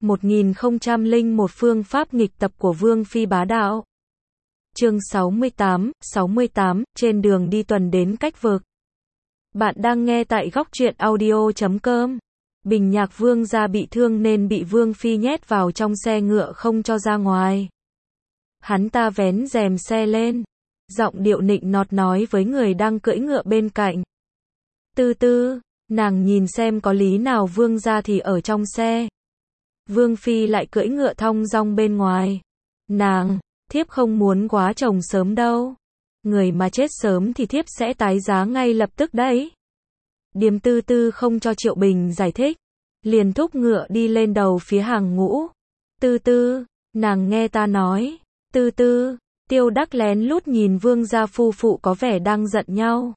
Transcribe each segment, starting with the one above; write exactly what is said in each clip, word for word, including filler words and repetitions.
một nghìn không trăm lẻ một Phương pháp nghịch tập của Vương Phi bá đạo. Chương sáu mươi tám, sáu mươi tám, trên đường đi tuần đến cách vực. Bạn đang nghe tại góc truyện audio chấm com. Bình Nhạc Vương gia bị thương nên bị Vương Phi nhét vào trong xe ngựa không cho ra ngoài. Hắn ta vén rèm xe lên, giọng điệu nịnh nọt nói với người đang cưỡi ngựa bên cạnh. Tư tư, nàng nhìn xem có lý nào Vương gia thì ở trong xe. Vương Phi lại cưỡi ngựa thong dong bên ngoài. Nàng, thiếp không muốn quá chồng sớm đâu. Người mà chết sớm thì thiếp sẽ tái giá ngay lập tức đấy. Điềm Tư Tư không cho Triệu Bình giải thích, liền thúc ngựa đi lên đầu phía hàng ngũ. Tư Tư, nàng nghe ta nói. Tư Tư, Tiêu Đắc lén lút nhìn Vương gia phu phụ có vẻ đang giận nhau.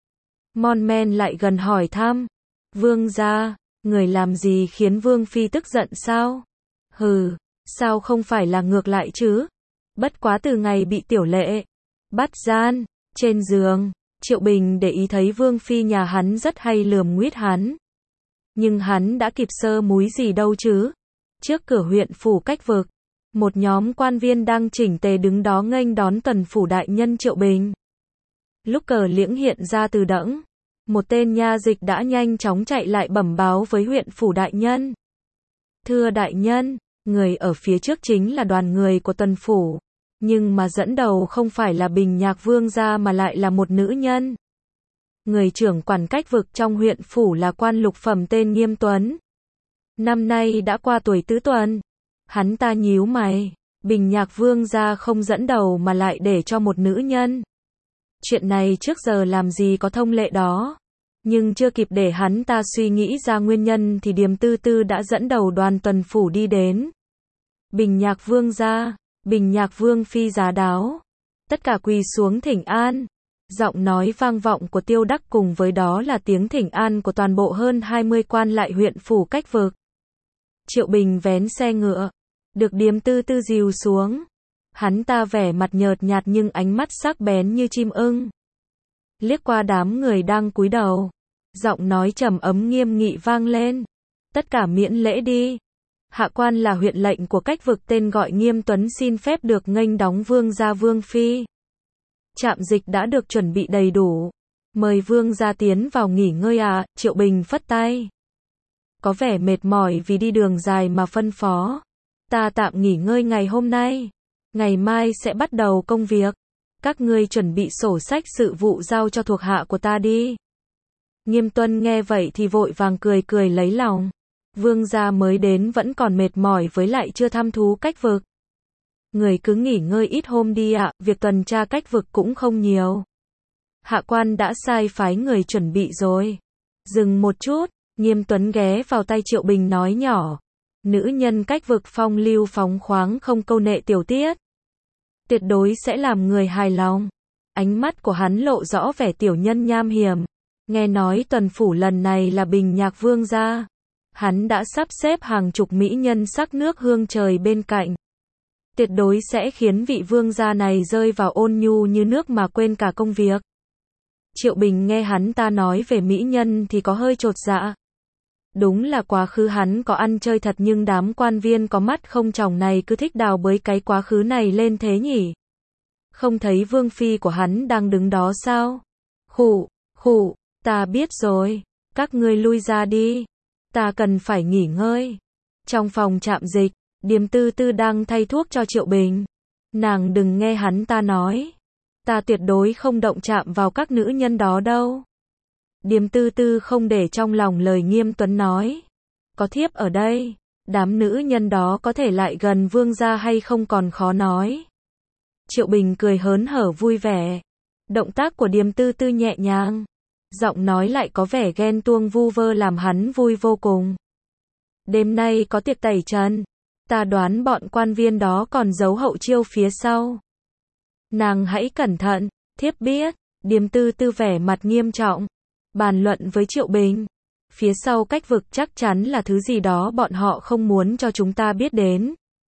Mon Men lại gần hỏi thăm. Vương gia, người làm gì khiến Vương Phi tức giận sao? Hừ, sao không phải là ngược lại chứ? Bất quá từ ngày bị Tiểu Lệ bắt gian, trên giường, Triệu Bình để ý thấy Vương Phi nhà hắn rất hay lườm nguýt hắn. Nhưng hắn đã kịp sơ múi gì đâu chứ? Trước cửa huyện phủ cách vực, một nhóm quan viên đang chỉnh tề đứng đó nghênh đón tuần phủ đại nhân Triệu Bình. Lúc cờ liễng hiện ra từ đẫng, một tên nha dịch đã nhanh chóng chạy lại bẩm báo với huyện phủ đại nhân. Thưa đại nhân, người ở phía trước chính là đoàn người của tuần phủ, nhưng mà dẫn đầu không phải là Bình Nhạc Vương gia mà lại là một nữ nhân. Người trưởng quản cách vực trong huyện phủ là quan lục phẩm tên Nghiêm Tuấn. Năm nay đã qua tuổi tứ tuần. Hắn ta nhíu mày, Bình Nhạc Vương gia không dẫn đầu mà lại để cho một nữ nhân. Chuyện này trước giờ làm gì có thông lệ đó. Nhưng chưa kịp để hắn ta suy nghĩ ra nguyên nhân thì Điềm Tư Tư đã dẫn đầu đoàn tuần phủ đi đến. Bình Nhạc Vương gia, Bình Nhạc Vương Phi giá đáo. Tất cả quỳ xuống thỉnh an. Giọng nói vang vọng của Tiêu Đắc cùng với đó là tiếng thỉnh an của toàn bộ hơn hai mươi quan lại huyện phủ cách vực. Triệu Bình vén xe ngựa, được Điềm Tư Tư dìu xuống. Hắn ta vẻ mặt nhợt nhạt nhưng ánh mắt sắc bén như chim ưng. Liếc qua đám người đang cúi đầu, giọng nói trầm ấm nghiêm nghị vang lên. Tất cả miễn lễ đi. Hạ quan là huyện lệnh của cách vực tên gọi Nghiêm Tuấn xin phép được nghênh đón Vương gia Vương Phi. Trạm dịch đã được chuẩn bị đầy đủ. Mời Vương gia tiến vào nghỉ ngơi à, Triệu Bình phất tay. Có vẻ mệt mỏi vì đi đường dài mà phân phó. Ta tạm nghỉ ngơi ngày hôm nay. Ngày mai sẽ bắt đầu công việc. Các ngươi chuẩn bị sổ sách sự vụ giao cho thuộc hạ của ta đi. Nghiêm Tuân nghe vậy thì vội vàng cười cười lấy lòng. Vương gia mới đến vẫn còn mệt mỏi với lại chưa thăm thú cách vực. Người cứ nghỉ ngơi ít hôm đi ạ, việc tuần tra cách vực cũng không nhiều. Hạ quan đã sai phái người chuẩn bị rồi. Dừng một chút, Nghiêm Tuấn ghé vào tay Triệu Bình nói nhỏ. Nữ nhân cách vực phong lưu phóng khoáng không câu nệ tiểu tiết. Tuyệt đối sẽ làm người hài lòng. Ánh mắt của hắn lộ rõ vẻ tiểu nhân nham hiểm. Nghe nói tuần phủ lần này là Bình Nhạc Vương gia. Hắn đã sắp xếp hàng chục mỹ nhân sắc nước hương trời bên cạnh. Tuyệt đối sẽ khiến vị vương gia này rơi vào ôn nhu như nước mà quên cả công việc. Triệu Bình nghe hắn ta nói về mỹ nhân thì có hơi chột dạ. Đúng là quá khứ hắn có ăn chơi thật nhưng đám quan viên có mắt không tròng này cứ thích đào bới cái quá khứ này lên thế nhỉ. Không thấy Vương Phi của hắn đang đứng đó sao? Khụ, khụ, ta biết rồi. Các ngươi lui ra đi. Ta cần phải nghỉ ngơi. Trong phòng trạm dịch, Điềm Tư Tư đang thay thuốc cho Triệu Bình. Nàng đừng nghe hắn ta nói. Ta tuyệt đối không động chạm vào các nữ nhân đó đâu. Điềm Tư Tư không để trong lòng lời Nghiêm Tuấn nói. Có thiếp ở đây, đám nữ nhân đó có thể lại gần vương gia hay không còn khó nói. Triệu Bình cười hớn hở vui vẻ. Động tác của Điềm Tư Tư nhẹ nhàng. Giọng nói lại có vẻ ghen tuông vu vơ làm hắn vui vô cùng. Đêm nay có tiệc tẩy trần. Ta đoán bọn quan viên đó còn giấu hậu chiêu phía sau. Nàng hãy cẩn thận, thiếp biết. Điềm Tư Tư vẻ mặt nghiêm trọng. Bàn luận với Triệu Bình. Phía sau cách vực chắc chắn là thứ gì đó bọn họ không muốn cho chúng ta biết đến.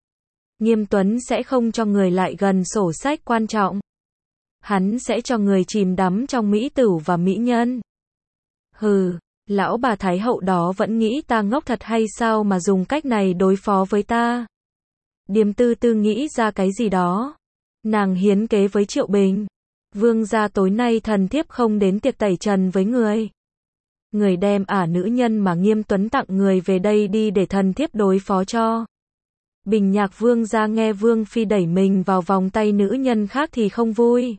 Nghiêm Tuấn sẽ không cho người lại gần sổ sách quan trọng. Hắn sẽ cho người chìm đắm trong mỹ tửu và mỹ nhân. Hừ, Lão bà Thái hậu đó vẫn nghĩ ta ngốc thật hay sao mà dùng cách này đối phó với ta. Điềm Tư Tư nghĩ ra cái gì đó. Nàng hiến kế với Triệu Bình. Vương gia tối nay thần thiếp không đến tiệc tẩy trần với người. Người đem ả nữ nhân mà Nghiêm Tuấn tặng người về đây đi để thần thiếp đối phó cho. Bình Nhạc Vương gia nghe Vương phi đẩy mình vào vòng tay nữ nhân khác thì không vui.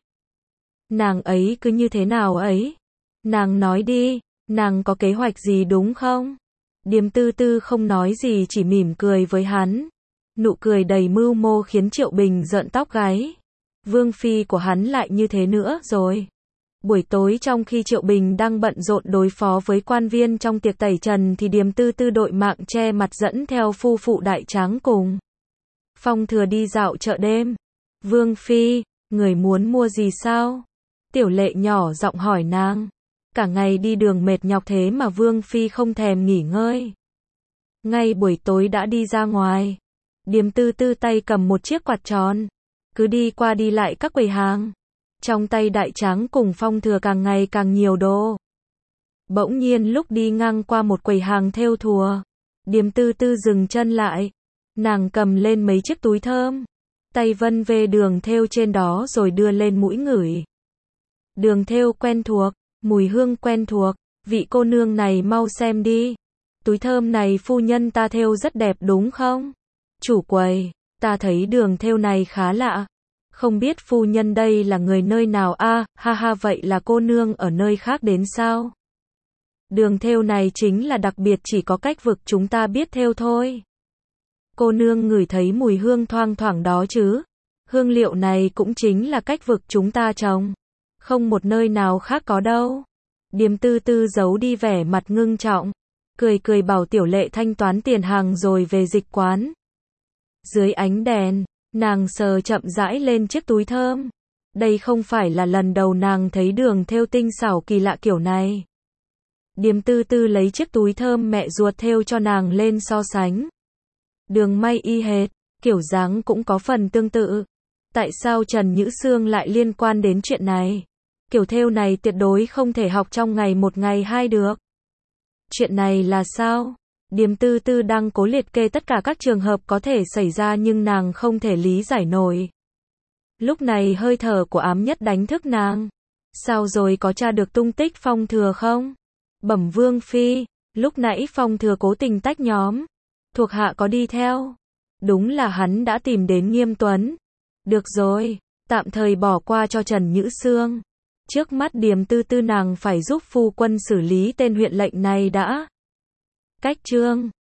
Nàng ấy cứ như thế nào ấy? Nàng nói đi, nàng có kế hoạch gì đúng không? Điềm Tư Tư không nói gì chỉ mỉm cười với hắn. Nụ cười đầy mưu mô khiến Triệu Bình rợn tóc gáy. Vương phi của hắn lại như thế nữa rồi. Buổi tối trong khi Triệu Bình đang bận rộn đối phó với quan viên trong tiệc tẩy trần thì Điềm Tư Tư đội mạng che mặt dẫn theo phu phụ Đại Tráng cùng Phong Thừa đi dạo chợ đêm. Vương phi, người muốn mua gì sao? Tiểu Lệ nhỏ giọng hỏi nàng. Cả ngày đi đường mệt nhọc thế mà Vương phi không thèm nghỉ ngơi. Ngay buổi tối đã đi ra ngoài. Điềm Tư Tư tay cầm một chiếc quạt tròn, cứ đi qua đi lại các quầy hàng. Trong tay Đại Tráng cùng Phong Thừa càng ngày càng nhiều đồ. Bỗng nhiên lúc đi ngang qua một quầy hàng thêu thùa, Điềm Tư Tư dừng chân lại. Nàng cầm lên mấy chiếc túi thơm, tay vân về đường thêu trên đó rồi đưa lên mũi ngửi. Đường thêu quen thuộc, mùi hương quen thuộc, vị cô nương này mau xem đi. Túi thơm này phu nhân ta thêu rất đẹp đúng không? Chủ quầy, ta thấy đường thêu này khá lạ. Không biết phu nhân đây là người nơi nào a? À, ha ha, vậy là cô nương ở nơi khác đến sao? Đường thêu này chính là đặc biệt, chỉ có cách vực chúng ta biết thêu thôi. Cô nương ngửi thấy mùi hương thoang thoảng đó chứ? Hương liệu này cũng chính là cách vực chúng ta trồng. Không một nơi nào khác có đâu. Điềm Tư Tư giấu đi vẻ mặt ngưng trọng. Cười cười bảo Tiểu Lệ thanh toán tiền hàng rồi về dịch quán. Dưới ánh đèn, nàng sờ chậm rãi lên chiếc túi thơm. Đây không phải là lần đầu nàng thấy đường thêu tinh xảo kỳ lạ kiểu này. Điềm Tư Tư lấy chiếc túi thơm mẹ ruột thêu cho nàng lên so sánh. Đường may y hệt, kiểu dáng cũng có phần tương tự. Tại sao Trần Nhữ Sương lại liên quan đến chuyện này? Kiểu thêu này tuyệt đối không thể học trong ngày một ngày hai được. Chuyện này là sao? Điềm Tư Tư đang cố liệt kê tất cả các trường hợp có thể xảy ra nhưng nàng không thể lý giải nổi. Lúc này hơi thở của Ám Nhất đánh thức nàng. Sao rồi, có tra được tung tích Phong Thừa không? Bẩm Vương phi, lúc nãy Phong Thừa cố tình tách nhóm. Thuộc hạ có đi theo. Đúng là hắn đã tìm đến Nghiêm Tuấn. Được rồi, tạm thời bỏ qua cho Trần Nhữ Sương. Trước mắt Điềm Tư Tư nàng phải giúp phu quân xử lý tên huyện lệnh này đã. Cách chương